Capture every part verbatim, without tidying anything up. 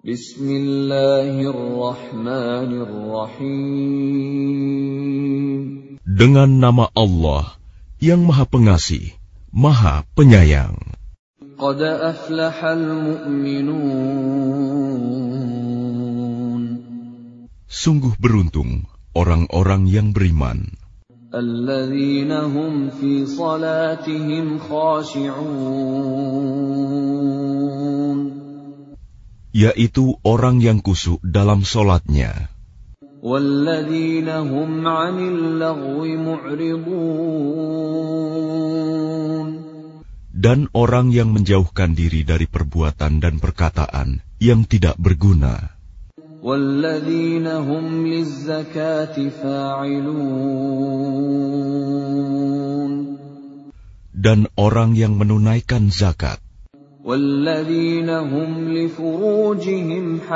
Bismillahirrahmanirrahim. Dengan nama Allah yang Maha Pengasih, Maha Penyayang. Qad aflahal mu'minun. Sungguh beruntung orang-orang yang beriman. Alladzina hum fi salatihim khashi'un. Yaitu orang yang khusyuk dalam solatnya. Walladzina hum 'anil lagwi mu'ridun. Dan orang yang menjauhkan diri dari perbuatan dan perkataan yang tidak berguna. Walladzina hum lizzakati fa'ilun. Dan orang yang menunaikan zakat. Walladzina hum li furujihim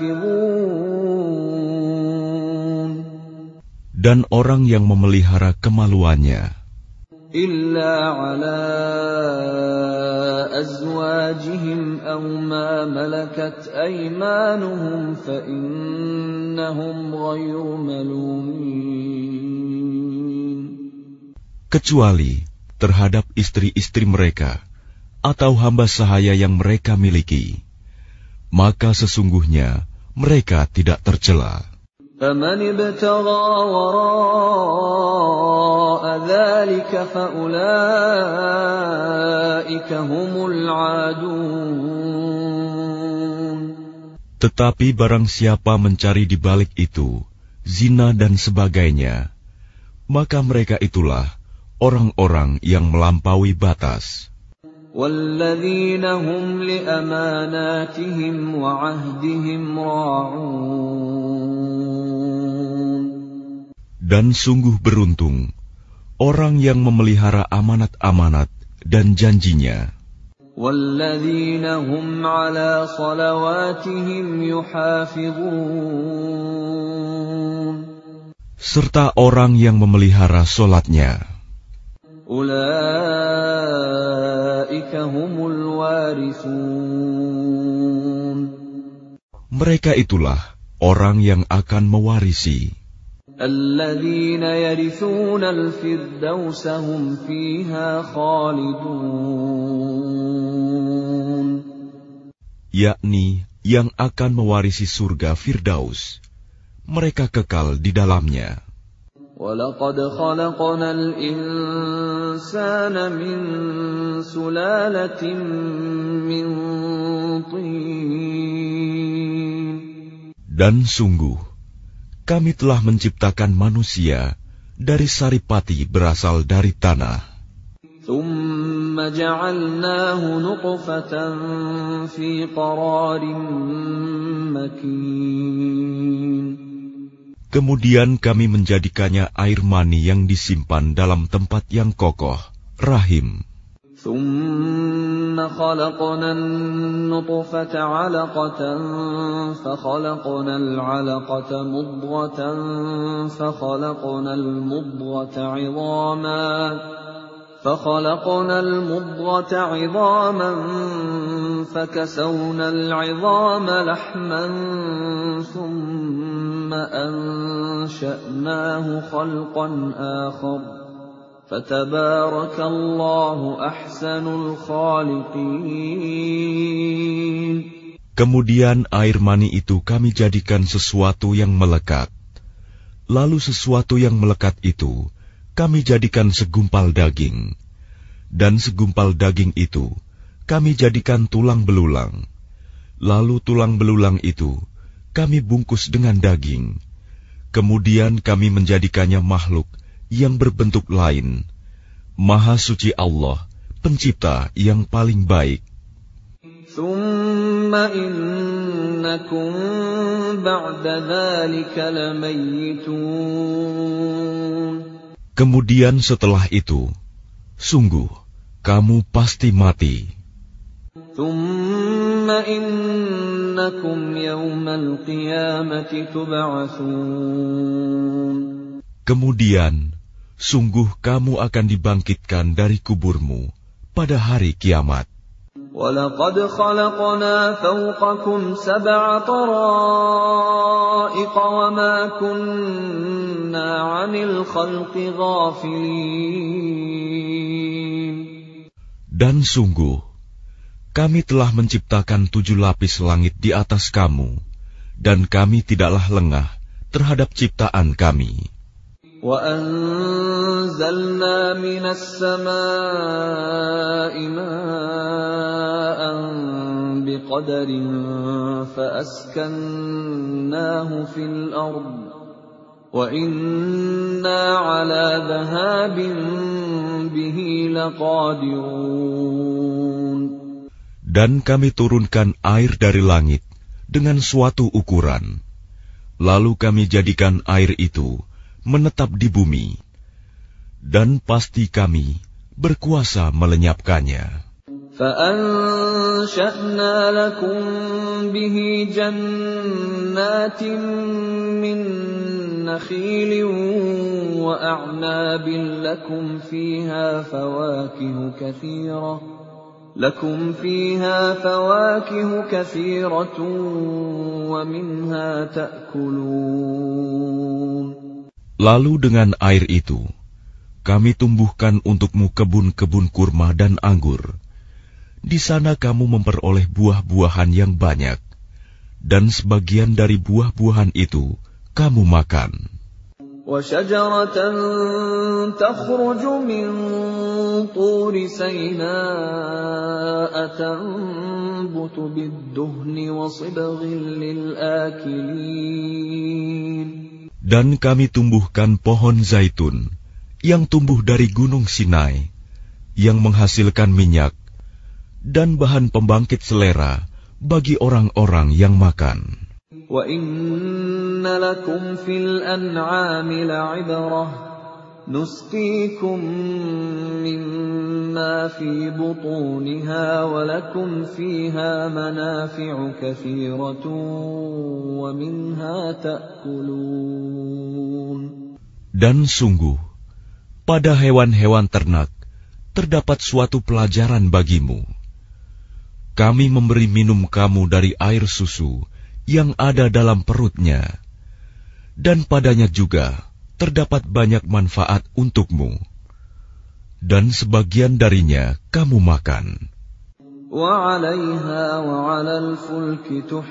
hafizun. Dan orang yang memelihara kemaluannya. Illa ala azwajihim aw ma malakat aymanuhum fa innahum ghayru malumin. Kecuali terhadap istri-istri mereka atau hamba sahaya yang mereka miliki, maka sesungguhnya mereka tidak tercela. فَمَنِ ابْتَغَى وَرَاءَ ذَلِكَ فَأُولَئِكَ هُمُ الْعَادُونَ. Tetapi barang siapa mencari di balik itu zina dan sebagainya, maka mereka itulah orang-orang yang melampaui batas. وَالَّذِينَ هُمْ لِأَمَانَاتِهِمْ وَعَهْدِهِمْ رَاعُونَ. Dan sungguh beruntung orang yang memelihara amanat-amanat dan janjinya. وَالَّذِينَ هُمْ عَلَى صَلَوَاتِهِمْ يُحَافِظُونَ. Serta orang yang memelihara solatnya. Ulaika humul warithun. Mereka itulah orang yang akan mewarisi. Alladzina yarithuna al-firdausa hum fiha khalidun. Yakni yang akan mewarisi surga Firdaus. Mereka kekal di dalamnya. وَلَقَدْ خَلَقْنَا الْإِنسَانَ مِنْ سُلَالَةٍ مِنْ طِينٍ. Dan sungguh, kami telah menciptakan manusia dari saripati berasal dari tanah. ثُمَّ جَعَلْنَاهُ نُطْفَةً فِي قَرَارٍ مَكِينٍ. Kemudian kami menjadikannya air mani yang disimpan dalam tempat yang kokoh, rahim. ثُمَّ خَلَقْنَا النُّطْفَةَ عَلَقَةً فَخَلَقْنَا الْعَلَقَةَ مُضْغَةً فَخَلَقْنَا الْمُضْغَةَ عِظَامًا فَخَلَقْنَا الْمُضْغَةَ عِظَامًا فَكَسَوْنَا الْعِظَامَ لَحْمًا ثُمَّ أَنشَأْنَاهُ خَلْقًا آخَرَ فَتَبَارَكَ اللَّهُ أَحْسَنُ الْخَالِقِينَ. Kemudian air mani itu kami jadikan sesuatu yang melekat. Lalu sesuatu yang melekat itu kami jadikan segumpal daging. Dan segumpal daging itu kami jadikan tulang belulang. Lalu tulang belulang itu kami bungkus dengan daging. Kemudian kami menjadikannya makhluk yang berbentuk lain. Maha suci Allah, pencipta yang paling baik. ثُمَّ إِنَّكُمْ بَعْدَ ذَلِكَ لَمَيِّتُونَ. Kemudian setelah itu, sungguh kamu pasti mati. ثُمَّ إِنَّكُمْ يَوْمَ الْقِيَامَةِ تُبْعَثُونَ. Kemudian, sungguh kamu akan dibangkitkan dari kuburmu pada hari kiamat. وَلَقَدْ خَلَقْنَا فَوْقَكُمْ سَبْعَ طَرَائِقَ وَمَا كُنَّا عَنِ الْخَلْقِ غَافِلِينَ. Dan sungguh, kami telah menciptakan tujuh lapis langit di atas kamu, dan kami tidaklah lengah terhadap ciptaan kami. وَأَنزَلْنَا مِنَ السَّمَاءِ مَاءً بِقَدَرٍ فَأَسْكَنَّاهُ فِي الْأَرْضِ وَإِنَّا عَلَى ذَهَابٍ بِهِ لَقَادِرُونَ. Dan kami turunkan air dari langit dengan suatu ukuran, lalu kami jadikan air itu menetap di bumi, dan pasti kami berkuasa melenyapkannya. فَأَنشَأْنَا لَكُم بِهِ جَنَّاتٍ مِّن نَّخِيلٍ وَأَعْنَابٍ لَّكُمْ فِيهَا فَوَاكِهُ كَثِيرَةٌ لَكُمْ فِيهَا فَوَاكِهُ كَثِيرَةٌ وَمِنْهَا تَأْكُلُونَ. Lalu dengan air itu, kami tumbuhkan untukmu kebun-kebun kurma dan anggur. Di sana kamu memperoleh buah-buahan yang banyak, dan sebagian dari buah-buahan itu kamu makan. وَشَجَرَةً تَخْرُجُ مِنْ طُورِ سَيْنَاءَ تَنبُتُ بِالدُّهْنِ وَصِبْغٍ لِلْآكِلِينَ. Dan kami tumbuhkan pohon zaitun yang tumbuh dari gunung Sinai, yang menghasilkan minyak dan bahan pembangkit selera bagi orang-orang yang makan. وَإِنَّ لَكُمْ فِي الْأَنْعَامِ لَعِبْرَةً نُسْقِيكُم مِّمَّا فِي بُطُونِهَا وَلَكُمْ فِيهَا مَنَافِعُ كَثِيرَةٌ وَمِنْهَا تَأْكُلُونَ. Dan sungguh, pada hewan-hewan ternak terdapat suatu pelajaran bagimu. Kami memberi minum kamu dari air susu yang ada dalam perutnya, dan padanya juga terdapat banyak manfaat untukmu, dan sebagian darinya kamu makan. وَعَلَيْهَا وَعَلَى الْفُلْكِ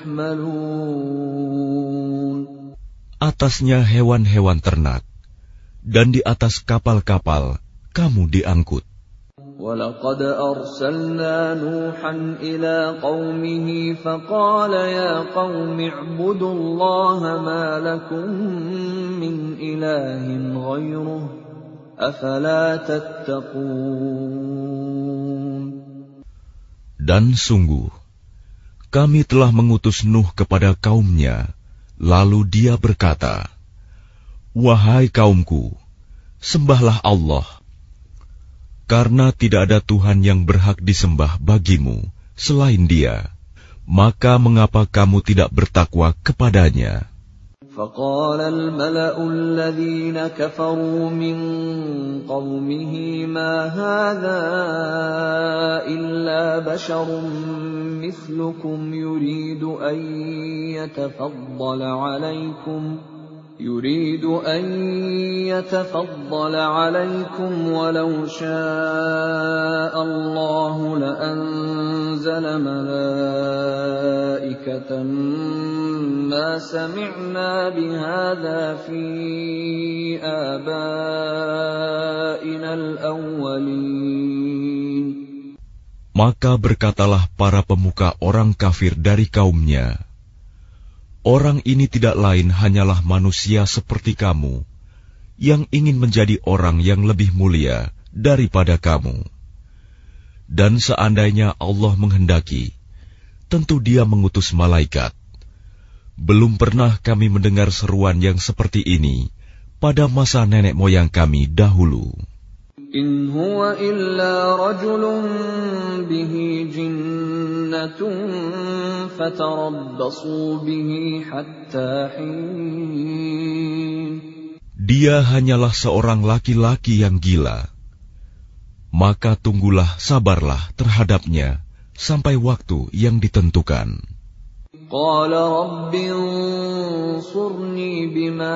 تُحْمَلُونَ. Atasnya hewan-hewan ternak, dan di atas kapal-kapal kamu diangkut. وَلَقَدْ أَرْسَلْنَا نُوحًا إِلَىٰ قَوْمِهِ فَقَالَ يَا قَوْمِ اعْبُدُوا اللَّهَ مَا لَكُم مِّنْ إِلَٰهٍ غَيْرُهُ أَفَلَا تَتَّقُونَ. Dan sungguh, kami telah mengutus Nuh kepada kaumnya, lalu dia berkata, "Wahai kaumku, sembahlah Allah, karena tidak ada Tuhan yang berhak disembah bagimu selain Dia, maka mengapa kamu tidak bertakwa kepadanya?" فَقَالَ الْمَلَأُ الَّذِينَ كَفَرُوا مِنْ قَوْمِهِ مَا هَذَا إِلَّا بَشَرٌ مِثْلُكُمْ يُرِيدُ أَنْ يَتَفَضَّلَ عَلَيْكُمْ يريد أن يتفضل عليكم ولو شاء الله لأنزل ملائكة ما سمعنا بهذا في آبائنا الأولين. Maka berkatalah para pemuka orang kafir dari kaumnya, "Orang ini tidak lain hanyalah manusia seperti kamu, yang ingin menjadi orang yang lebih mulia daripada kamu. Dan seandainya Allah menghendaki, tentu Dia mengutus malaikat. Belum pernah kami mendengar seruan yang seperti ini pada masa nenek moyang kami dahulu." In huwa illa rajulun bihi jinnatun fatarabbasu bihi hatta hin. Dia hanyalah seorang laki-laki yang gila. Maka tunggulah, sabarlah terhadapnya sampai waktu yang ditentukan. قال رب انصرني بما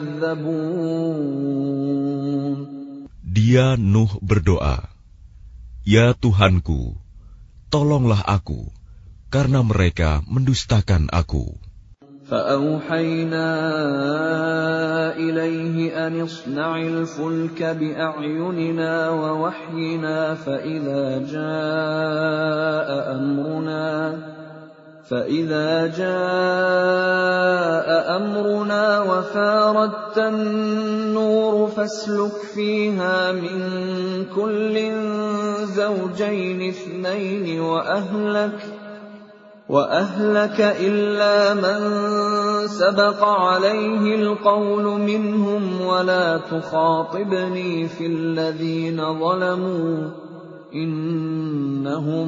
كذبون. Dia Nuh berdoa, "Ya Tuhanku, tolonglah aku, karena mereka mendustakan aku." فأوحينا إليه أن اصنع الفلك بأعيننا ووحينا فإذا جاء أمرنا فإذا جاء أمرنا وفاردت النور فاسلك فيها من كل زوجين اثنين وأهلك وأهلك إلا من سبق عليه القول منهم ولا تخاطبني في الذين ظلموا إنهم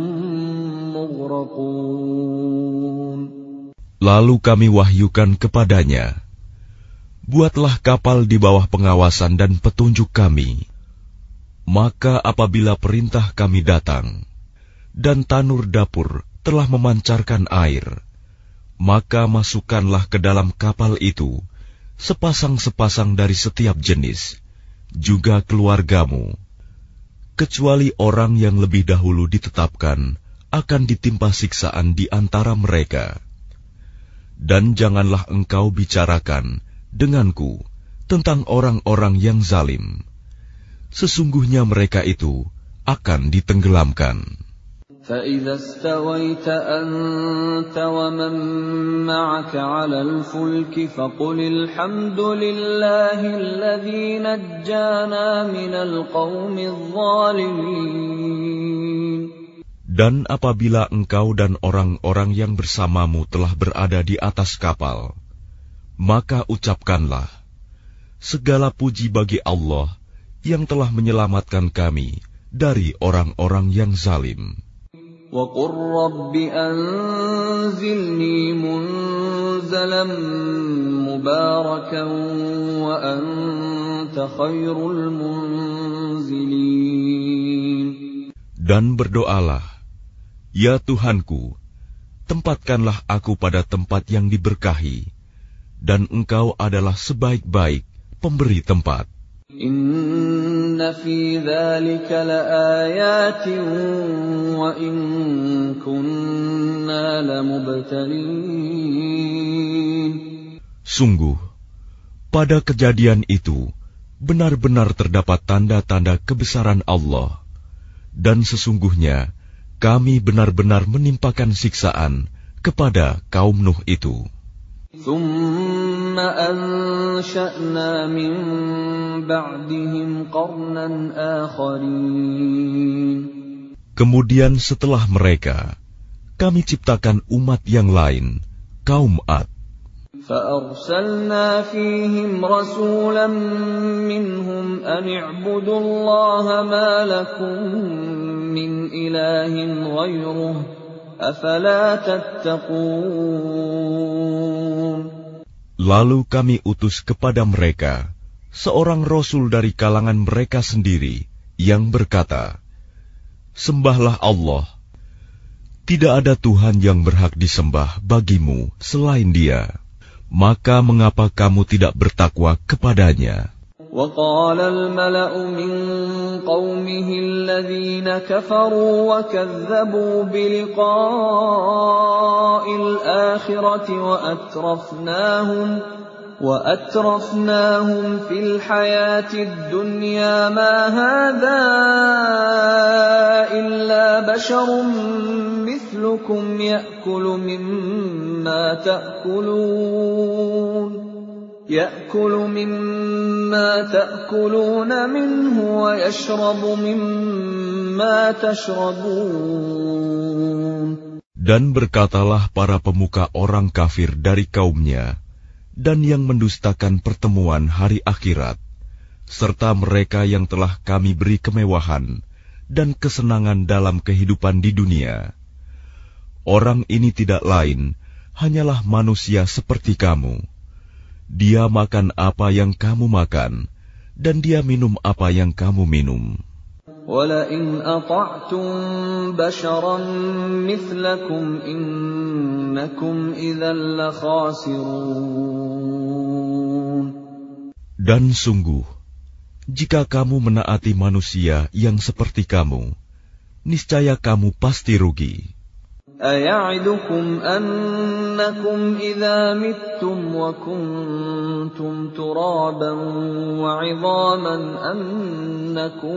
مغرقون. Lalu kami wahyukan kepadanya, buatlah kapal di bawah pengawasan dan petunjuk kami. Maka apabila perintah kami datang, dan tanur dapur telah memancarkan air, maka masukkanlah ke dalam kapal itu sepasang-sepasang dari setiap jenis, juga keluargamu, kecuali orang yang lebih dahulu ditetapkan akan ditimpa siksaan di antara mereka. Dan janganlah engkau bicarakan denganku tentang orang-orang yang zalim. Sesungguhnya mereka itu akan ditenggelamkan. فَإِذَا اسْتَوَيْتَ أَنْتَ وَمَنْ مَعَكَ عَلَى الْفُلْكِ فَقُلِ الْحَمْدُ لِلَّهِ الَّذِي نَجَّانَا مِنَ الْقَوْمِ الظَّالِمِينَ. Dan apabila engkau dan orang-orang yang bersamamu telah berada di atas kapal, maka ucapkanlah, segala puji bagi Allah yang telah menyelamatkan kami dari orang-orang yang zalim. وَقُلْ رَبِّ أَنْزِلْنِي مُنْزَلًا مُبَارَكًا وَأَنْتَ خَيْرُ الْمُنْزِلِينَ. Dan berdoalah, ya Tuhanku, tempatkanlah aku pada tempat yang diberkahi, dan Engkau adalah sebaik-baik pemberi tempat. Inna fi dzalika laayatin wa in kunna lamubtalin. Sungguh, pada kejadian itu benar-benar terdapat tanda-tanda kebesaran Allah, dan sesungguhnya kami benar-benar menimpakan siksaan kepada kaum Nuh itu. ثُمَّ أَنشَأْنَا مِن بَعْدِهِمْ قَرْنًا آخَرِينَ. Kemudian setelah mereka, kami ciptakan umat yang lain, kaum Ad. فَأَرْسَلْنَا فِيهِمْ رَسُولًا مِّنْهُمْ أَنِ اعْبُدُوا اللَّهَ مَا لَكُم مِّنْ إِلَٰهٍ غَيْرُهُ أَفَلَا تَتَّقُونَ. Lalu kami utus kepada mereka seorang rasul dari kalangan mereka sendiri yang berkata, "Sembahlah Allah. Tidak ada Tuhan yang berhak disembah bagimu selain Dia. Maka mengapa kamu tidak bertakwa kepadanya?" وَقَالَ الْمَلَأُ مِنْ قَوْمِهِ الَّذِينَ كَفَرُوا وَكَذَّبُوا بِلِقَاءِ الْآخِرَةِ وَأَتْرَفْنَاهُمْ وَأَتْرَفْنَاهُمْ فِي الْحَيَاةِ الدُّنْيَا مَا هَذَا إِلَّا بَشَرٌ مِثْلُكُمْ يَأْكُلُ مِمَّا تَأْكُلُونَ يَأْكُلُ مِمَّا تَأْكُلُونَ مِنْهُ وَيَشْرَبُ مِمَّا تَشْرَبُونَ. Dan berkatalah para pemuka orang kafir dari kaumnya dan yang mendustakan pertemuan hari akhirat, serta mereka yang telah kami beri kemewahan dan kesenangan dalam kehidupan di dunia. Orang ini tidak lain, hanyalah manusia seperti kamu. Dia makan apa yang kamu makan, dan dia minum apa yang kamu minum. وَلَئِنْ أَطَعْتُمْ بَشَرًا مِثْلَكُمْ إِنَّكُمْ إِذًا لَخَاسِرُونَ. Dan sungguh, jika kamu menaati manusia yang seperti kamu, niscaya kamu pasti rugi. أَيَعِدُكُمْ أَنَّكُمْ إِذَا مِتُّمْ وَكُنْتُمْ تُرَابًا وَعِظَامًا أَنَّكُمْ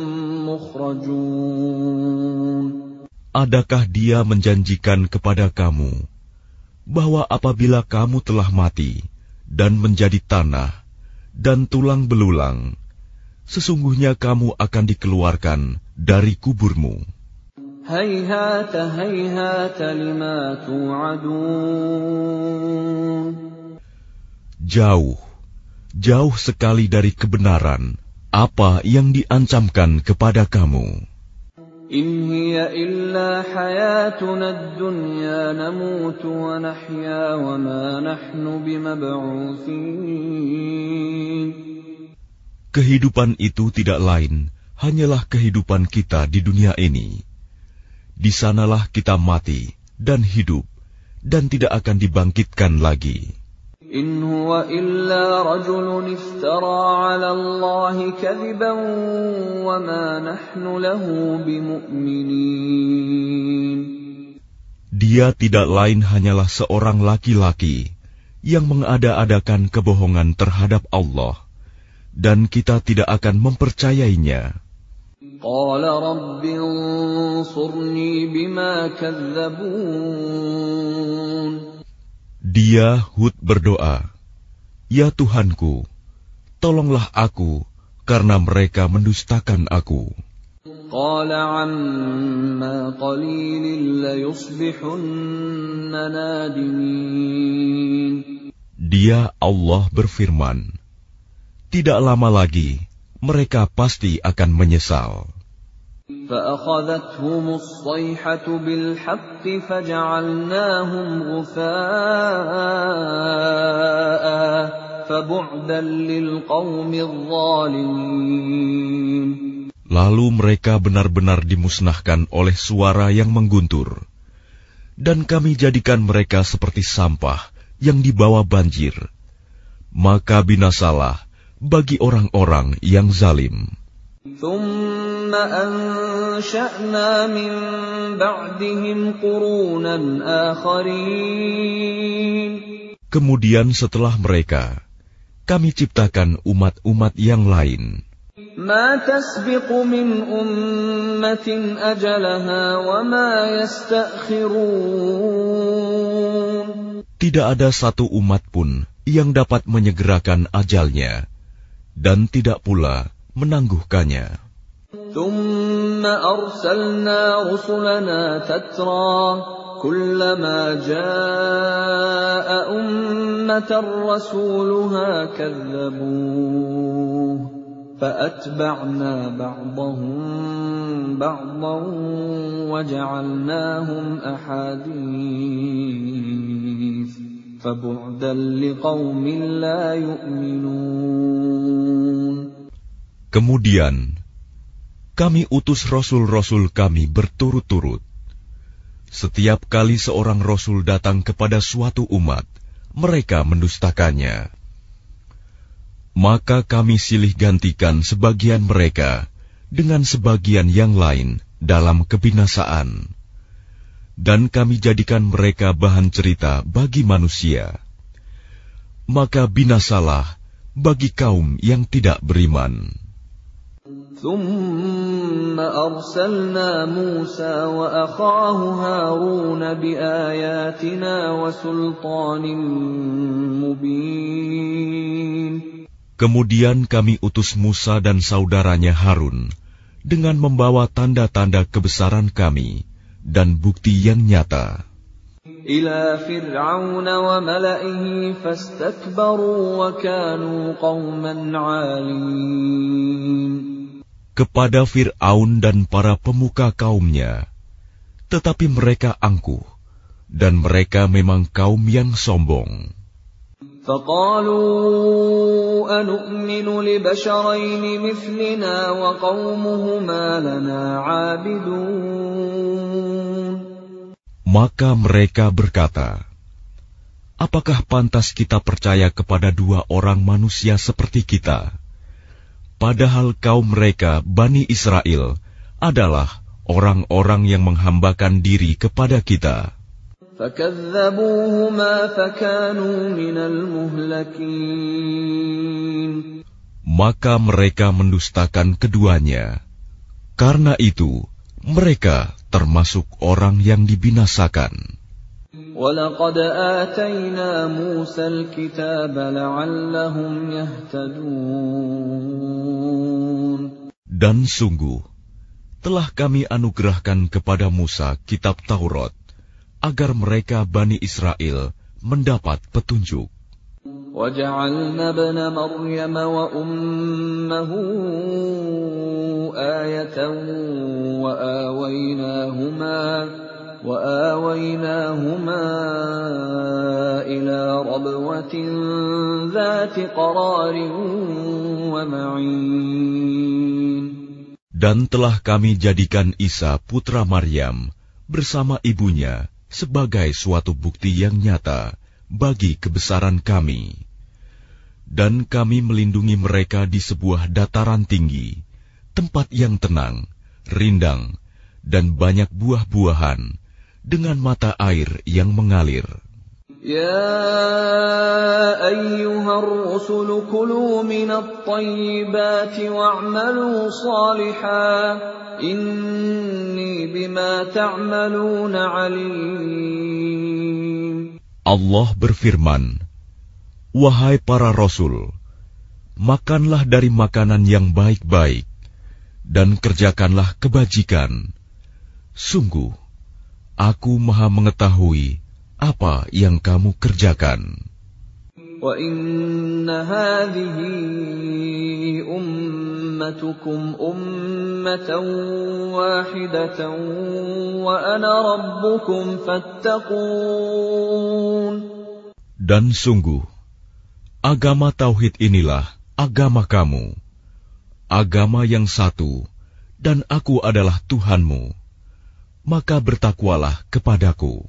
مُخْرَجُونَ. Adakah dia menjanjikan kepada kamu bahwa apabila kamu telah mati dan menjadi tanah dan tulang belulang, sesungguhnya kamu akan dikeluarkan dari kuburmu? هَيْهَاتَ هَيْهَاتَ لِمَا تُوعَدُونَ. Jauh, jauh sekali dari kebenaran apa yang diancamkan kepada kamu. إِنْ هِيَ إِلَّا حَيَاتُنَا الدُّنْيَا نَمُوتُ وَنَحْيَا وَمَا نَحْنُ بِمَبْعُوثِينَ. Kehidupan itu tidak lain hanyalah kehidupan kita di dunia ini. Di sanalah kita mati dan hidup dan tidak akan dibangkitkan lagi. إِنْ هُوَ إِلَّا رَجُلٌ افْتَرَى عَلَى اللَّهِ كَذِبًا وَمَا نَحْنُ لَهُ بِمُؤْمِنِينَ. Dia tidak lain hanyalah seorang laki-laki yang mengada-adakan kebohongan terhadap Allah, dan kita tidak akan mempercayainya. قَالَ رَبِّ انصُرْنِي بِمَا كَذَّبُونِ. Dia Hud berdoa, "Ya Tuhanku, tolonglah aku karena mereka mendustakan aku." قَالَ عَمَّا قَلِيلٍ لَيُصْبِحُنَّ نَادِمِينَ. Dia Allah berfirman, tidak lama lagi mereka pasti akan menyesal. فَأَخَذَتْهُمُ الصَّيْحَةُ بِالْحَقِّ فَجَعَلْنَاهُمْ غُثَاءً فَبُعْدًا لِلْقَوْمِ الظَّالِمِينَ. Lalu mereka benar-benar dimusnahkan oleh suara yang mengguntur, dan kami jadikan mereka seperti sampah yang dibawa banjir. Maka binasalah bagi orang-orang yang zalim. ثُمَّ أَنشَأْنَا مِن بَعْدِهِمْ قُرُونًا آخَرِينَ. Kemudian setelah mereka, kami ciptakan umat-umat yang lain. مَا تَسْبِقُ مِنْ أُمَّةٍ أَجَلَهَا وَمَا يَسْتَأْخِرُونَ. Tidak ada satu umat pun yang dapat menyegerakan ajalnya, dan tidak pula menangguhkannya. ثُمَّ أَرْسَلْنَا رُسُلَنَا تَتْرَى كُلَّمَا جَاءَ أُمَّةً رَّسُولُهَا كَذَّبُوهُ فَأَتْبَعْنَا بَعْضَهُم بَعْضًا وَجَعَلْنَاهُمْ أَحَادِيثَ فَبُعْدًا لِقَوْمٍ لَّا يُؤْمِنُونَ. Kemudian kami utus rasul-rasul kami berturut-turut. Setiap kali seorang rasul datang kepada suatu umat, mereka mendustakannya. Maka kami silih gantikan sebagian mereka dengan sebagian yang lain dalam kebinasaan, dan kami jadikan mereka bahan cerita bagi manusia. Maka binasalah bagi kaum yang tidak beriman. ثُمَّ أَرْسَلْنَا مُوسَى وَأَخَاهُ هَارُونَ بِآيَاتِنَا وَسُلْطَانٍ مُبِينٍ. Kemudian kami utus Musa dan saudaranya Harun dengan membawa tanda-tanda kebesaran kami dan bukti yang nyata. إِلَى فِرْعَوْنَ وَمَلَئِهِ فَاسْتَكْبَرُوا وَكَانُوا قَوْمًا عَالِينَ. Kepada Fir'aun dan para pemuka kaumnya, tetapi mereka angkuh, dan mereka memang kaum yang sombong. فقالوا أنؤمن لبشرين مثلنا وقومهما لنا عابدون. Maka mereka berkata, apakah pantas kita percaya kepada dua orang manusia seperti kita, padahal kaum mereka, Bani Israel, adalah orang-orang yang menghambakan diri kepada kita. فَكَذَّبُوهُمَا فَكَانُوا مِنَ الْمُهْلَكِينَ. Maka mereka mendustakan keduanya. Karena itu, mereka termasuk orang yang dibinasakan. وَلَقَدْ آتَيْنَا مُوسَى الْكِتَابَ لَعَلَّهُمْ يَهْتَدُونَ. Dan sungguh, telah kami anugerahkan kepada Musa kitab Taurat, agar mereka Bani Israel mendapat petunjuk. وَجَعَلْنَا ابْنَ مَرْيَمَ وَأُمَّهُ آيَةً وَآوَيْنَاهُمَا وَآوَيْنَاهُمَا إِلَى رَبْوَةٍ ذَاتِ قَرَارٍ وَمَعِينٍ. Dan telah kami jadikan Isa putra Maryam bersama ibunya sebagai suatu bukti yang nyata bagi kebesaran kami. Dan kami melindungi mereka di sebuah dataran tinggi, tempat yang tenang, rindang, dan banyak buah-buahan, dengan mata air yang mengalir. Ya ayyuhar rusul kulu minat tayyibati wa'malu salihan, inni bima ta'maluna alim. Allah berfirman, wahai para rasul, makanlah dari makanan yang baik-baik, dan kerjakanlah kebajikan. Sungguh, aku maha mengetahui apa yang kamu kerjakan. Wa inna hadhihi ummatukum ummatan wahidatan wa ana rabbukum fattaqun. Dan sungguh, agama tauhid inilah agama kamu, agama yang satu, dan aku adalah Tuhanmu, maka bertakwalah kepadaku.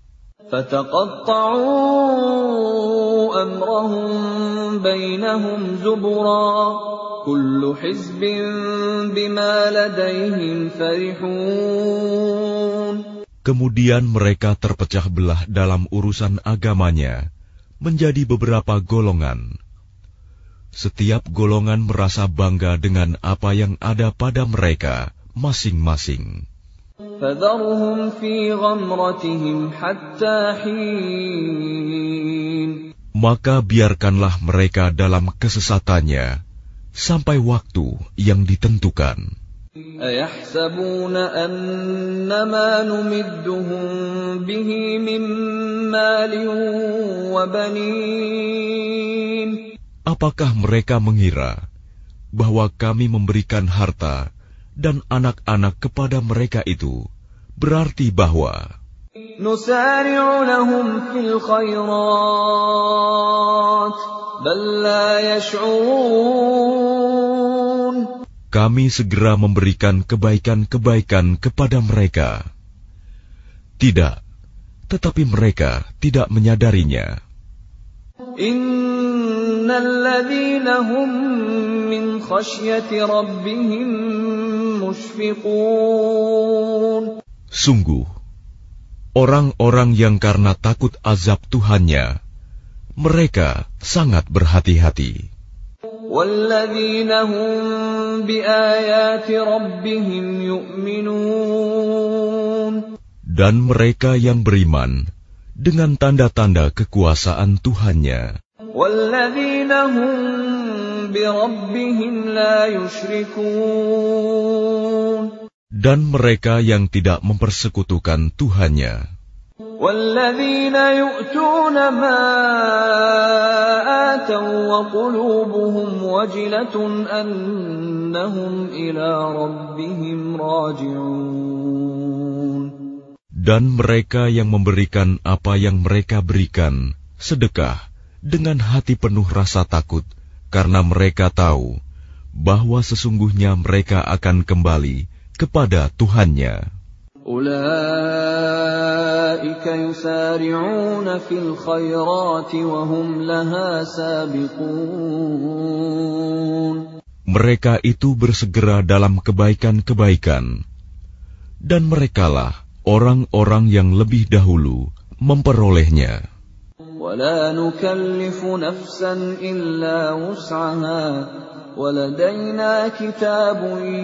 فَتَقَطَّعُوا أَمْرَهُمْ بَيْنَهُمْ زُبُرًا كُلُّ حِزْبٍ بِمَا لَدَيْهِمْ فَرِحُونَ. Kemudian mereka terpecah belah dalam urusan agamanya menjadi beberapa golongan. Setiap golongan merasa bangga dengan apa yang ada pada mereka masing-masing. فَذَرْهُمْ فِي غَمْرَتِهِمْ حَتَّى حِينٍ. Maka biarkanlah mereka dalam kesesatannya sampai waktu yang ditentukan. أَيَحْسَبُونَ أَنَّمَا نُمِدُّهُم بِهِ مِن مَّالٍ وَبَنِينَ. Apakah mereka mengira bahwa kami memberikan harta dan anak-anak kepada mereka itu berarti bahwa nusari'u lahum fil khairat bal la yash'urun. Kami segera memberikan kebaikan-kebaikan kepada mereka. Tidak, tetapi mereka tidak menyadarinya. Innal ladzina hum min khasyati rabbihim mushfiqun. Sungguh, orang-orang yang karena takut azab Tuhannya, mereka sangat berhati-hati. Walladzina hum biayati rabbihim yu'minun. Dan mereka yang beriman dengan tanda-tanda kekuasaan Tuhannya. Walladzina hum birabbihim la yushrikun. Dan mereka yang tidak mempersekutukan Tuhannya. Walladzina yu'tuna ma ataw wa qulubuhum wajilatun annahum ila rabbihim raji'un. Dan mereka yang memberikan apa yang mereka berikan, sedekah, dengan hati penuh rasa takut, karena mereka tahu bahwa sesungguhnya mereka akan kembali kepada Tuhannya. Ulaika yusari'una fil khairati wa hum laha sabiqun. Mereka itu bersegera dalam kebaikan-kebaikan, dan merekalah orang-orang yang lebih dahulu memperolehnya. وَلَا نُكَلِّفُ نَفْسًا إِلَّا وُسْعَهَا وَلَدَيْنَا كِتَابٌ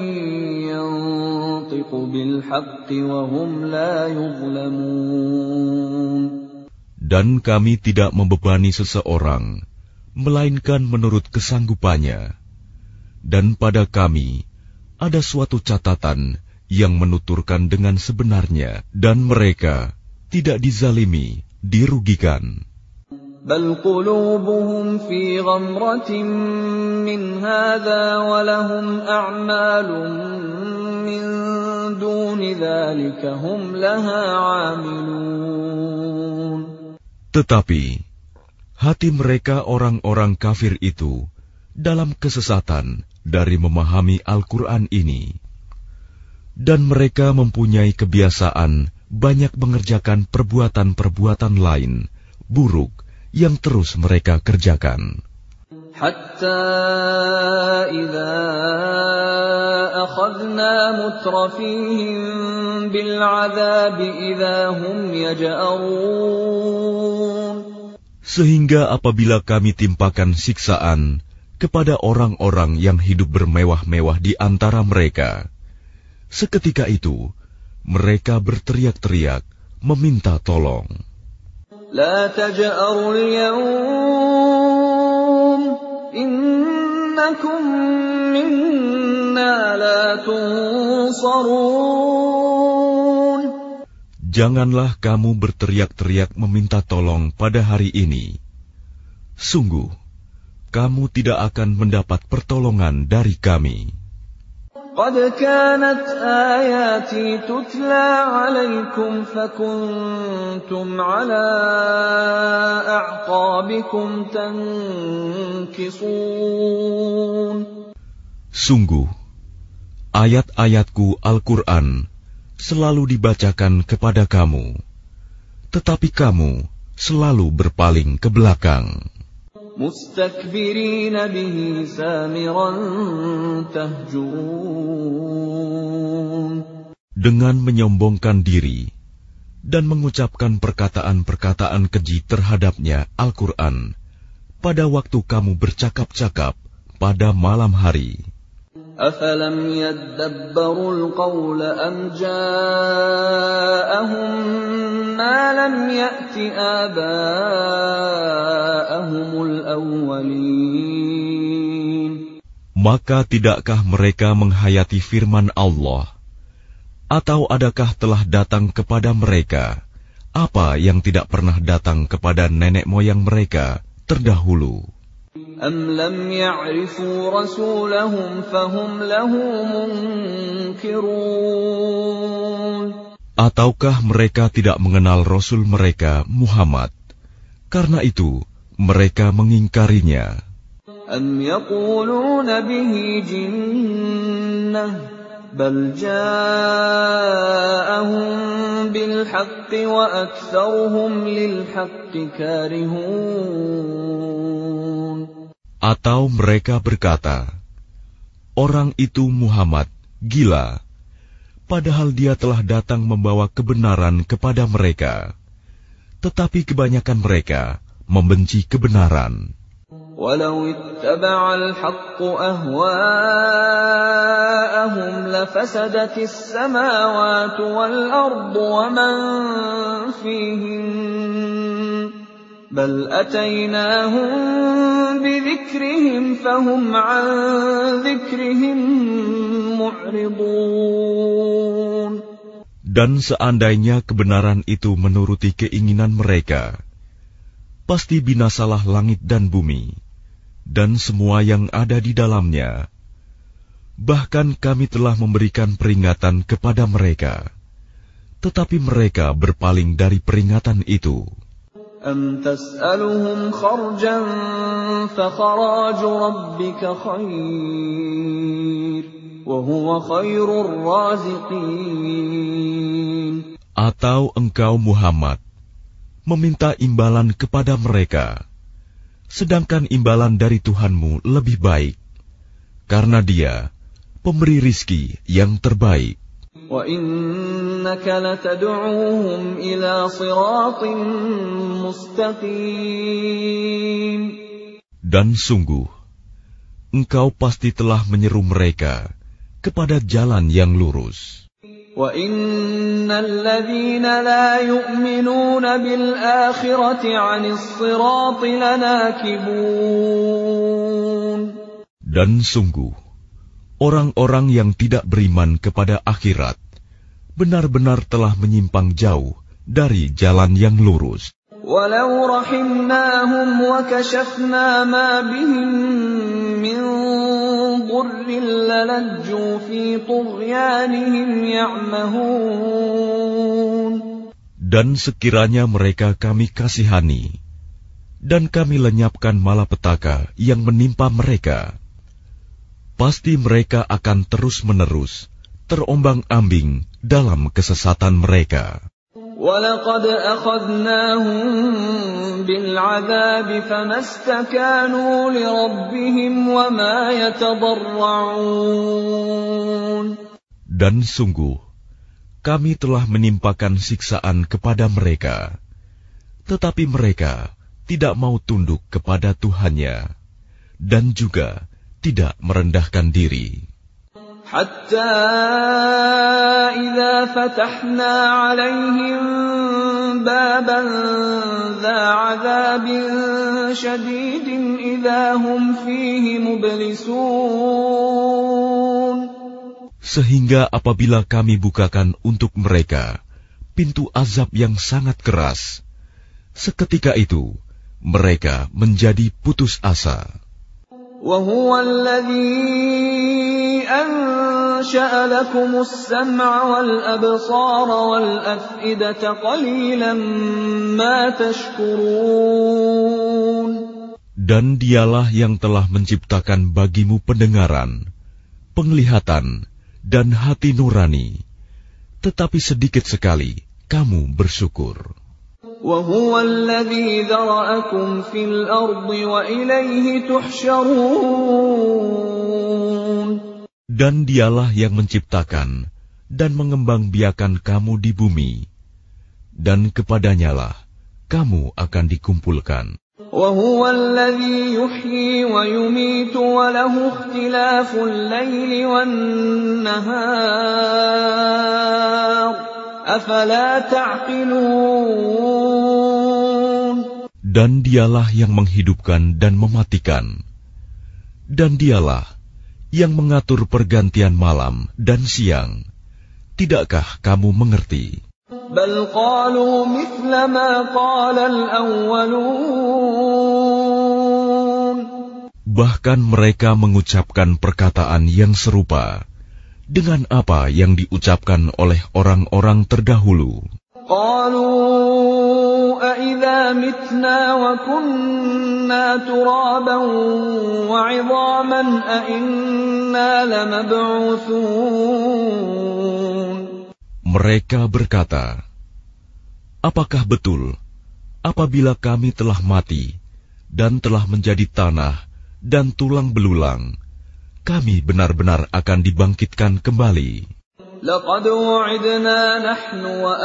يَنطِقُ بِالْحَقِّ وَهُمْ لَا يُظْلَمُونَ. Dan kami tidak membebani seseorang, melainkan menurut kesanggupannya. Dan pada kami ada suatu catatan yang menuturkan dengan sebenarnya, dan mereka tidak dizalimi, dirugikan. بل قلوبهم في غمرة من هذا ولهم أعمال من دون ذلك هم لها عاملون. Tetapi hati mereka orang-orang kafir itu dalam kesesatan dari memahami Al-Quran ini, dan mereka mempunyai kebiasaan banyak mengerjakan perbuatan-perbuatan lain buruk yang terus mereka kerjakan. Hatta idza akhadna mutrafihim bil 'adzabi idza hum yaj'arun. Sehingga apabila kami timpakan siksaan kepada orang-orang yang hidup bermewah-mewah di antara mereka, seketika itu mereka berteriak-teriak meminta tolong. La taj'arul yawm innakum minna la tunsarun. Janganlah kamu berteriak-teriak meminta tolong pada hari ini. Sungguh, kamu tidak akan mendapat pertolongan dari kami. قد كانت آياتي تتلى عليكم فكنتم على أعقابكم تنكصون. Sungguh, ayat-ayatku Al-Quran selalu dibacakan kepada kamu, tetapi kamu selalu berpaling ke belakang. مستكبرين به سامرا تهجرون. Dengan menyombongkan diri dan mengucapkan perkataan-perkataan keji terhadapnya Al-Quran pada waktu kamu bercakap-cakap pada malam hari. أفلم يدبروا القول أم جاءهم ما لم يأت آباءهم الأولين. Maka tidakkah mereka menghayati firman Allah? Atau adakah telah datang kepada mereka apa yang tidak pernah datang kepada nenek moyang mereka terdahulu? أم لم يعرفوا رسولهم فهم له منكرون. Ataukah mereka tidak mengenal Rasul mereka Muhammad, karena itu mereka mengingkarinya. أم يقولون به جنة بل جاءهم بالحق وأكثرهم للحق كارهون. Atau mereka berkata, orang itu Muhammad gila, padahal dia telah datang membawa kebenaran kepada mereka, tetapi kebanyakan mereka membenci kebenaran. Walau ittaba'a al-haqqu ahwa'ahum lafasadatis samawati wal ardu wa man fihin bal ataynahum bidzikrihim fahum 'an dzikrihim mu'ridun. Dan seandainya kebenaran itu menuruti keinginan mereka, pasti binasalah langit dan bumi dan semua yang ada di dalamnya. Bahkan kami telah memberikan peringatan kepada mereka, tetapi mereka berpaling dari peringatan itu. أَمْ تَسْأَلُهُمْ خَرْجًا فَخَرَاجُ رَبِّكَ خَيْرٌ وَهُوَ خَيْرُ الرَّازِقِينَ. Atau engkau Muhammad meminta imbalan kepada mereka, sedangkan imbalan dari Tuhanmu lebih baik, karena Dia pemberi rizki yang terbaik. وَإِنَّكَ لَتَدْعُوهُمْ إِلَى صِرَاطٍ مُسْتَقِيمٍ. Dan sungguh, engkau pasti telah menyeru mereka kepada jalan yang lurus. وَإِنَّ الَّذِينَ لَا يُؤْمِنُونَ بِالْآخِرَةِ عَنِ الصِّرَاطِ لَنَاكِبُونَ. Dan sungguh, orang-orang yang tidak beriman kepada akhirat benar-benar telah menyimpang jauh dari jalan yang lurus. وَلَوْ رَحِمْنَاهُمْ وَكَشَفْنَا مَا بِهِمْ مِنْ ضُرٍّ لَلَجُّوا فِي طُغْيَانِهِمْ يَعْمَهُونَ. Dan sekiranya mereka kami kasihani, dan kami lenyapkan malapetaka yang menimpa mereka, pasti mereka akan terus-menerus terombang-ambing dalam kesesatan mereka. وَلَقَدْ أَخَذْنَاهُمْ بِالْعَذَابِ فَمَا اسْتَكَانُوا لِرَبِّهِمْ وَمَا يَتَضَرَّعُونَ. Dan sungguh, kami telah menimpakan siksaan kepada mereka, tetapi mereka tidak mau tunduk kepada Tuhannya, dan juga tidak merendahkan diri. حتى إذا فتحنا عليهم بابا ذا عذاب شديد إذا هم فيه مبلسون. Sehingga apabila kami bukakan untuk mereka pintu azab yang sangat keras, seketika itu mereka menjadi putus asa. وَهُوَ الَّذِي أَنشَأَ لَكُمُ السَّمْعَ وَالْأَبْصَارَ وَالْأَفْئِدَةَ قَلِيلًا مَا تَشْكُرُونَ. Dan Dialah yang telah menciptakan bagimu pendengaran, penglihatan, dan hati nurani, tetapi sedikit sekali kamu bersyukur. وَهُوَ الَّذِي ذَرَأَكُمْ فِي الْأَرْضِ وَإِلَيْهِ تُحْشَرُونَ. Dan Dialah yang menciptakan dan mengembangbiakan kamu di bumi, dan kepadanyalah kamu akan dikumpulkan. وَهُوَ الَّذِي يُحْيِي وَيُمِيتُ وَلَهُ اخْتِلَافُ اللَّيْلِ وَالنَّهَارِ أَفَلَا تَعْقِلُونَ. Dan Dialah yang menghidupkan dan mematikan, dan Dialah yang mengatur pergantian malam dan siang. Tidakkah kamu mengerti? بَلْ قَالُوا مِثْلَ مَا قَالَ الْأَوَّلُونَ. Bahkan mereka mengucapkan perkataan yang serupa dengan apa yang diucapkan oleh orang-orang terdahulu. قَالُوا أَإِذَا مِتْنَا وَكُنَّا تُرَابًا وَعِظَامًا أَإِنَّا لَمَبْعُوثُونَ. Mereka berkata, apakah betul apabila kami telah mati dan telah menjadi tanah dan tulang belulang, kami benar-benar akan dibangkitkan kembali? لَقَدْ وُعِدْنَا نَحْنُ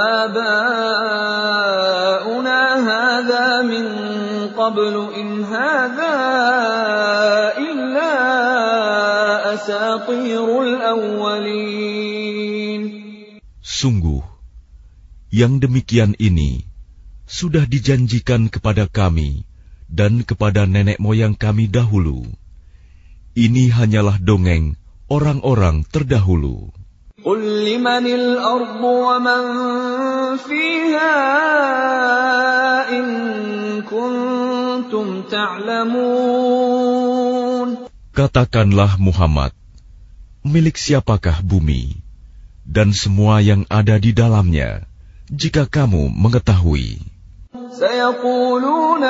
وَآبَاؤُنَا هَذَا مِنْ قَبْلُ إِنْ هَذَا إِلَّا أَسَاطِيرُ الْأَوَّلِينَ. Sungguh, yang demikian ini sudah dijanjikan kepada kami dan kepada nenek moyang kami dahulu. Ini hanyalah dongeng orang-orang terdahulu. قُلْ لِمَنِ الْأَرْضُ وَمَنْ فِيهَا إِن كُنْتُمْ تَعْلَمُونَ. Katakanlah Muhammad, milik siapakah bumi dan semua yang ada di dalamnya, jika kamu mengetahui. سيقولون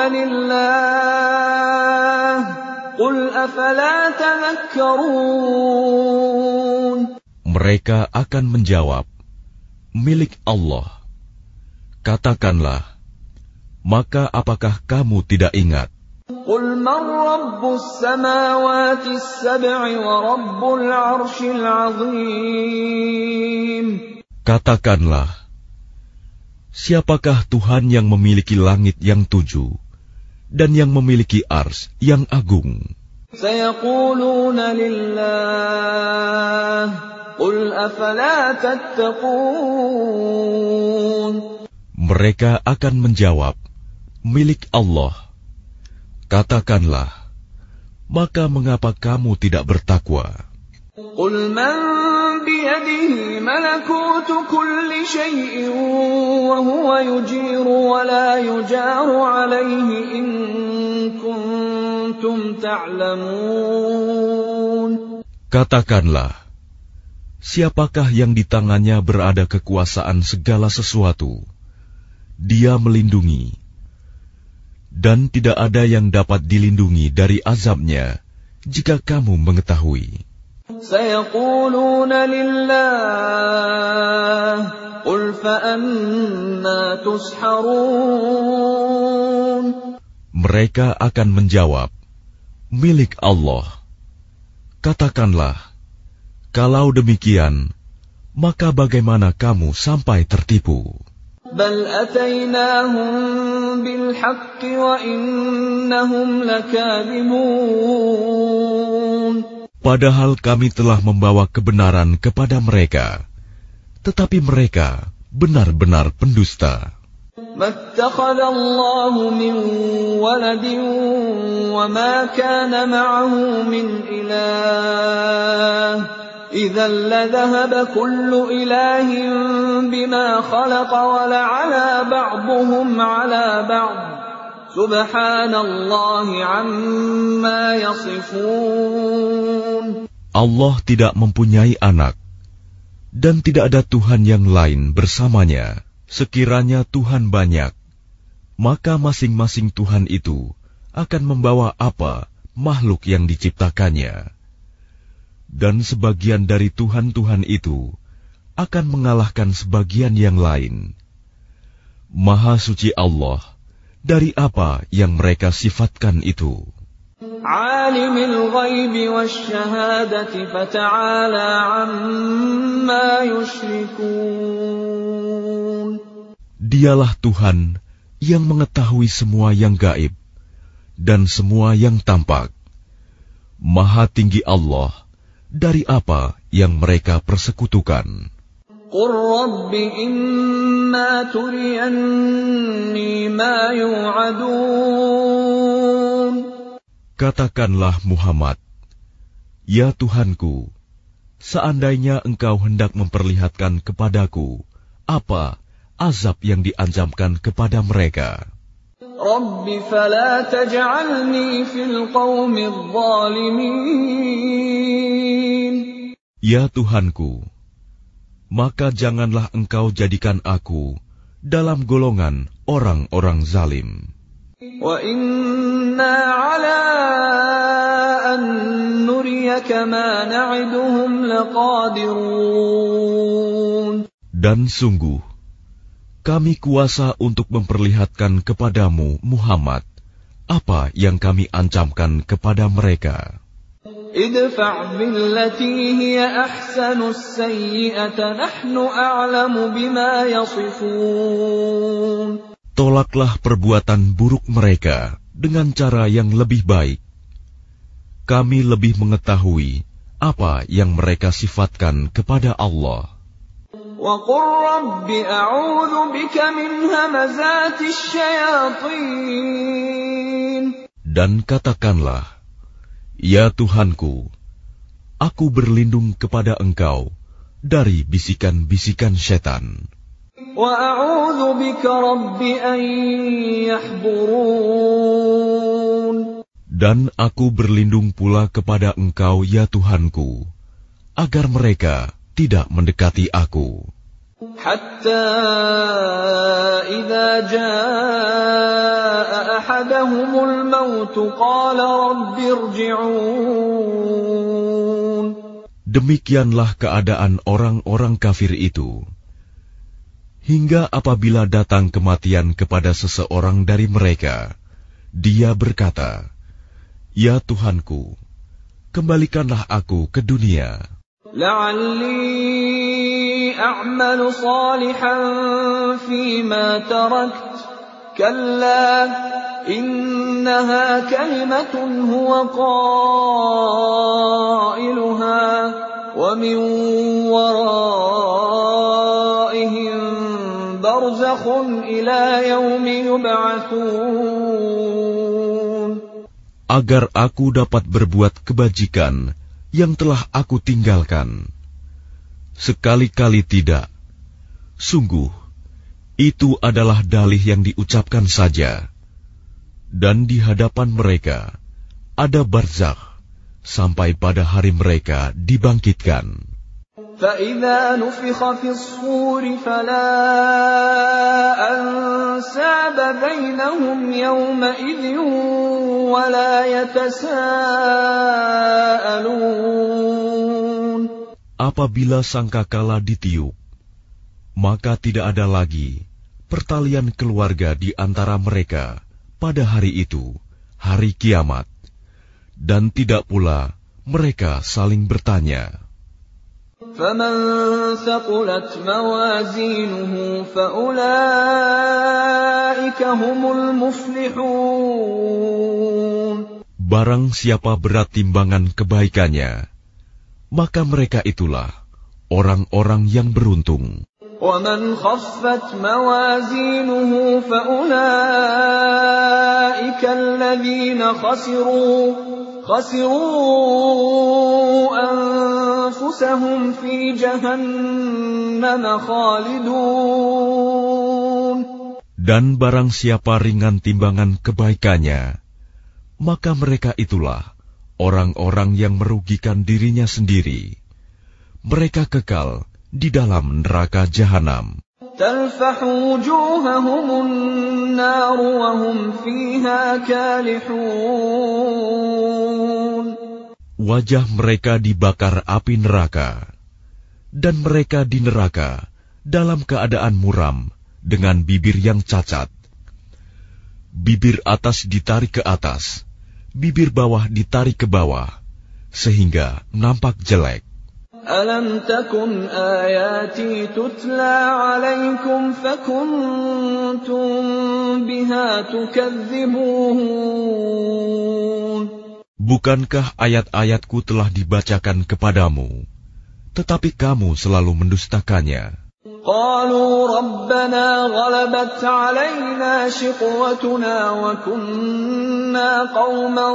لله قل أفلا تذكرون. Mereka akan menjawab, milik Allah. Katakanlah, maka apakah kamu tidak ingat? قل من رب السماوات السبع ورب العرش العظيم. Katakanlah, siapakah Tuhan yang memiliki langit yang tujuh dan yang memiliki ars yang agung? سيقولون لله قل أفلا تتقون. Mereka akan menjawab, milik Allah. Katakanlah, maka mengapa kamu tidak bertakwa? قل من بيده ملكوت كل شيء وهو يجير ولا يجار عليه إن كنتم تعلمون. Katakanlah, siapakah yang di tangannya berada kekuasaan segala sesuatu? Dia melindungi, dan tidak ada yang dapat dilindungi dari azabnya jika kamu mengetahui. سيقولون لله قل فأنا تسحرون. Mereka akan menjawab, milik Allah. Katakanlah, kalau demikian, maka bagaimana kamu sampai tertipu? بل أتيناهم بالحق وإنهم لكاذبون. Padahal kami telah membawa kebenaran kepada mereka, tetapi mereka benar-benar pendusta. ما اتخذ الله من ولد وما كان معه من إله إذا لذهب كل إله بما خلق ولعلى بعضهم على بعض سبحان الله عما يصفون. Allah tidak mempunyai anak, dan tidak ada Tuhan yang lain bersamanya. Sekiranya Tuhan banyak, maka masing-masing Tuhan itu akan membawa apa makhluk yang diciptakannya. Dan sebagian dari Tuhan-Tuhan itu akan mengalahkan sebagian yang lain. Maha suci Allah dari apa yang mereka sifatkan itu. Alimul ghaibi wasyahadati fata'ala amma yushrikun. Dialah Tuhan yang mengetahui semua yang gaib dan semua yang tampak. Maha tinggi Allah dari apa yang mereka persekutukan. Qur Rabbi imma turiyanni ma yu'adun. Katakanlah Muhammad, ya Tuhanku, seandainya engkau hendak memperlihatkan kepadaku apa azab yang diancamkan kepada mereka. Rabbi fala taj'alni fil qaumidh dhalimin. Ya Tuhanku, maka janganlah engkau jadikan aku dalam golongan orang-orang zalim. Wa inna ala an nuriyaka ma na'iduhum laqadirun. Dan sungguh, kami kuasa untuk memperlihatkan kepadamu, Muhammad, apa yang kami ancamkan kepada mereka. Idfa' billati hiya ahsanus sayyi'ata nahnu a'lamu bima yasifun. Tolaklah perbuatan buruk mereka dengan cara yang lebih baik. Kami lebih mengetahui apa yang mereka sifatkan kepada Allah. وَقُلْ رَبِّ أَعُوذُ بِكَ مِنْ هَمَزَاتِ الشَّيَاطِينِ. Dan katakanlah, ya Tuhanku, aku berlindung kepada Engkau dari bisikan-bisikan setan. وَأَعُوذُ بِكَ رَبِّ أَنْ يَحْضُرُونَ. Dan aku berlindung pula kepada Engkau, ya Tuhanku, agar mereka tidak mendekati aku. حتى إذا جاء أحدهم الموت قال رب ارجعون. Demikianlah keadaan orang-orang kafir itu. Hingga apabila datang kematian kepada seseorang dari mereka, dia berkata, "Ya Tuhanku, kembalikanlah aku ke dunia. لعلي أعمل صالحا فيما تركت كلا إنها كلمة هو قائلها ومن ورائهم برزخ إلى يوم يبعثون. Agar aku dapat berbuat kebajikan yang telah aku tinggalkan. Sekali-kali tidak. Sungguh, itu adalah dalih yang diucapkan saja. Dan di hadapan mereka ada barzakh sampai pada hari mereka dibangkitkan. فَإِذَا نُفِخَ فِي الصُّورِ فَلَا أَنْسَابَ بَيْنَهُمْ يَوْمَئِذٍ وَلَا يَتَسَاءَلُونَ. Apabila sangkakala ditiup, maka tidak ada lagi pertalian keluarga di antara mereka pada hari itu, hari kiamat, dan tidak pula mereka saling bertanya. فَمَنْ ثَقُلَتْ مَوَازِينُهُ فَأُولَئِكَ هُمُ الْمُفْلِحُونَ. Barang siapa berat timbangan kebaikannya, maka mereka itulah orang-orang yang beruntung. وَمَنْ خَفَّتْ مَوَازِينُهُ فَأُولَئِكَ الَّذِينَ خَسِرُوا خَسِرُوا أَنفُسَهُمْ فِي جَهَنَّمَ خَالِدُونَ. Dan barang siapa ringan timbangan kebaikannya, maka mereka itulah orang-orang yang merugikan dirinya sendiri. Mereka kekal di dalam neraka jahanam. تَلْفَحُ وُجُوهَهُمُ النَّارُ وَهُمْ فِيهَا كَالِحُونَ. Wajah mereka dibakar api neraka, dan mereka di neraka dalam keadaan muram dengan bibir yang cacat. Bibir atas ditarik ke atas, bibir bawah ditarik ke bawah, sehingga nampak jelek. أَلَمْ تَكُنْ آيَاتِي تُتْلَى عَلَيْكُمْ فَكُنْتُمْ بِهَا تُكَذِّبُونَ. Bukankah ayat-ayatku telah dibacakan kepadamu, tetapi kamu selalu mendustakannya? قَالُوا رَبَّنَا غَلَبَتْ عَلَيْنَا شِقْوَتُنَا وَكُنَّا قَوْمًا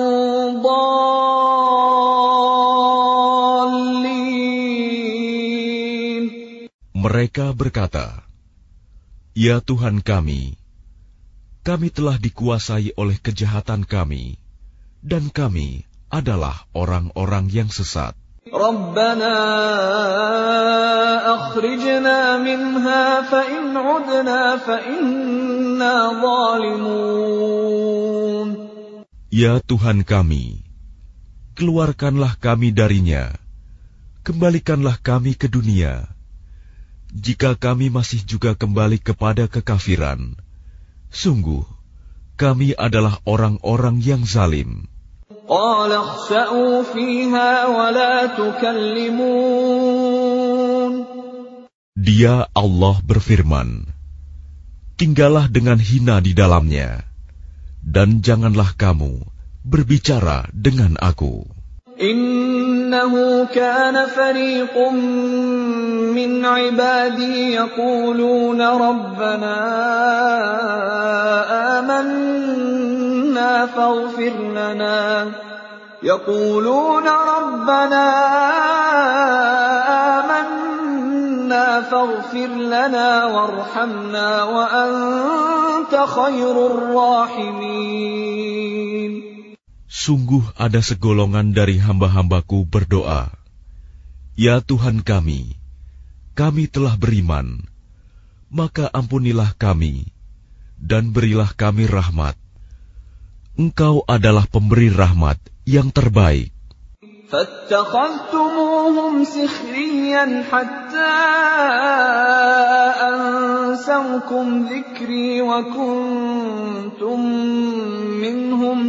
ضَالِّينَ. Mereka berkata, "Ya Tuhan kami, kami telah dikuasai oleh kejahatan kami, dan kami adalah orang-orang yang sesat. رَبَّنَا أَخْرِجْنَا مِنْهَا فَإِنْ عُدْنَا فَإِنَّا ظَالِمُونَ. Ya Tuhan kami, keluarkanlah kami darinya, kembalikanlah kami ke dunia. Jika kami masih juga kembali kepada kekafiran, sungguh kami adalah orang-orang yang zalim." قَالَ اخْسَئُوا فِيهَا وَلَا تُكَلِّمُونَ. Dia Allah berfirman, "Tinggallah dengan hina di dalamnya, dan janganlah kamu berbicara dengan aku." إِنَّهُ كَانَ فَرِيقٌ مِّنْ عِبَادِي يَقُولُونَ رَبَّنَا آمَنَّا فَاغْفِرْ لَنَا يَقُولُونَ رَبَّنَا آمَنَّا فَاغْفِرْ لَنَا وَارْحَمْنَا وَأَنْتَ خَيْرُ الرَّاحِمِينَ. Sungguh ada segolongan dari hamba-hambaku berdoa, "Ya Tuhan kami, kami telah beriman, maka ampunilah kami, dan berilah kami rahmat. Engkau adalah pemberi rahmat yang terbaik. فاتخذتموهم سخريا حتى أنسوكم ذكري وكنتم منهم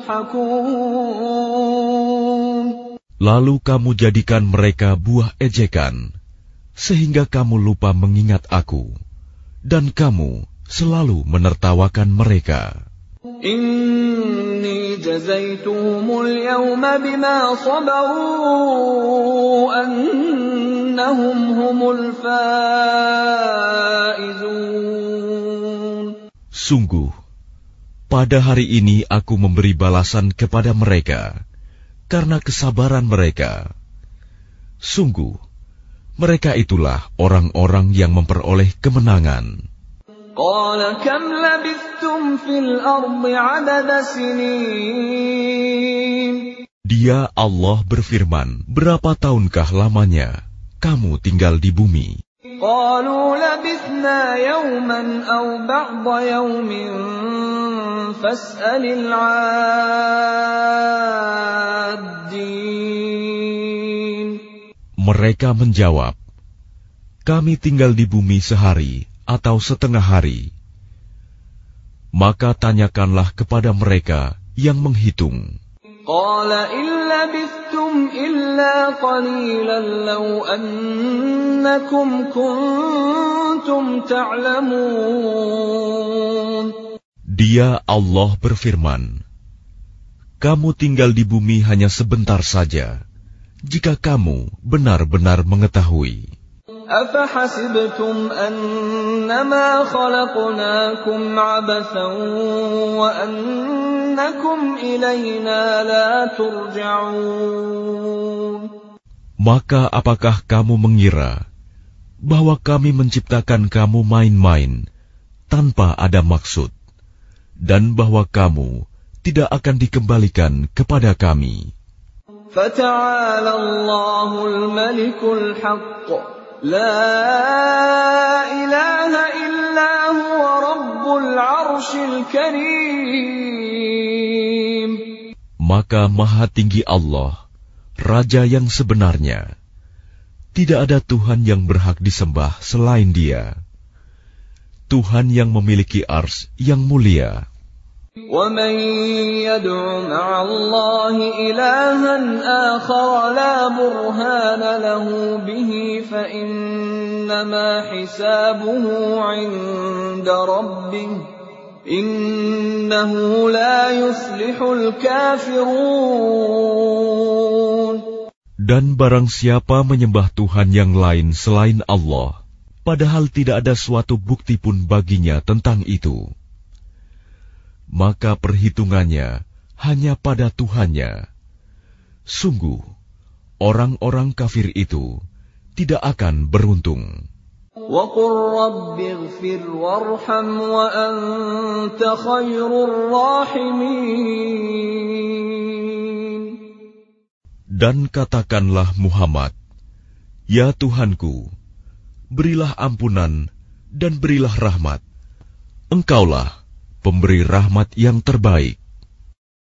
تضحكون. Lalu kamu jadikan mereka buah ejekan, sehingga kamu lupa mengingat aku, dan kamu selalu menertawakan mereka. Inni jazaituhumul yawma bima sabaru annahum humul faizun. Sungguh, pada hari ini aku memberi balasan kepada mereka karena kesabaran mereka. Sungguh, mereka itulah orang-orang yang memperoleh kemenangan. Qala kam labithtum fil ardi adada sinin. Dia Allah berfirman, berapa tahunkah lamanya kamu tinggal di bumi? Qalu labithna yawman aw ba'da yawmin fas'alil 'addin. Mereka menjawab, kami tinggal di bumi sehari atau setengah hari. Maka tanyakanlah kepada mereka yang menghitung. Qala illa bithtum illa qalilan law annakum kuntum ta'lamun. Dia Allah berfirman, kamu tinggal di bumi hanya sebentar saja, jika kamu benar-benar mengetahui. أَفَحَسِبْتُمْ أَنَّمَا خَلَقْنَاكُمْ عَبَثًا وَأَنَّكُمْ إِلَيْنَا لَا تُرْجَعُونَ. Maka apakah kamu mengira bahwa kami menciptakan kamu main-main tanpa ada maksud, dan bahwa kamu tidak akan dikembalikan kepada kami? فَتَعَالَى اللَّهُ الْمَلِكُ الْحَقُّ لا إله إلا هو رب العرش الكريم. Maka Maha Tinggi Allah, Raja yang sebenarnya. Tidak ada Tuhan yang berhak disembah selain Dia. Tuhan yang memiliki ars yang mulia. وَمَن يَدْعُ مَعَ اللَّهِ إِلَٰهًا آخَرَ لَا بُرْهَانَ لَهُ بِهِ فَإِنَّمَا حِسَابُهُ عِندَ رَبِّهِ إِنَّهُ لَا يُفْلِحُ الْكَافِرُونَ. Dan barang siapa menyembah Tuhan yang lain selain Allah, padahal tidak ada suatu bukti pun baginya tentang itu, maka perhitungannya hanya pada Tuhannya. Sungguh, orang-orang kafir itu tidak akan beruntung. وَقُلْ رَبِّ اغْفِرْ وَارْحَمْ وَأَنْتَ خَيْرُ الرَّاحِمِينَ. Dan katakanlah Muhammad, ya Tuhanku, berilah ampunan dan berilah rahmat. Engkaulah pemberi rahmat yang terbaik.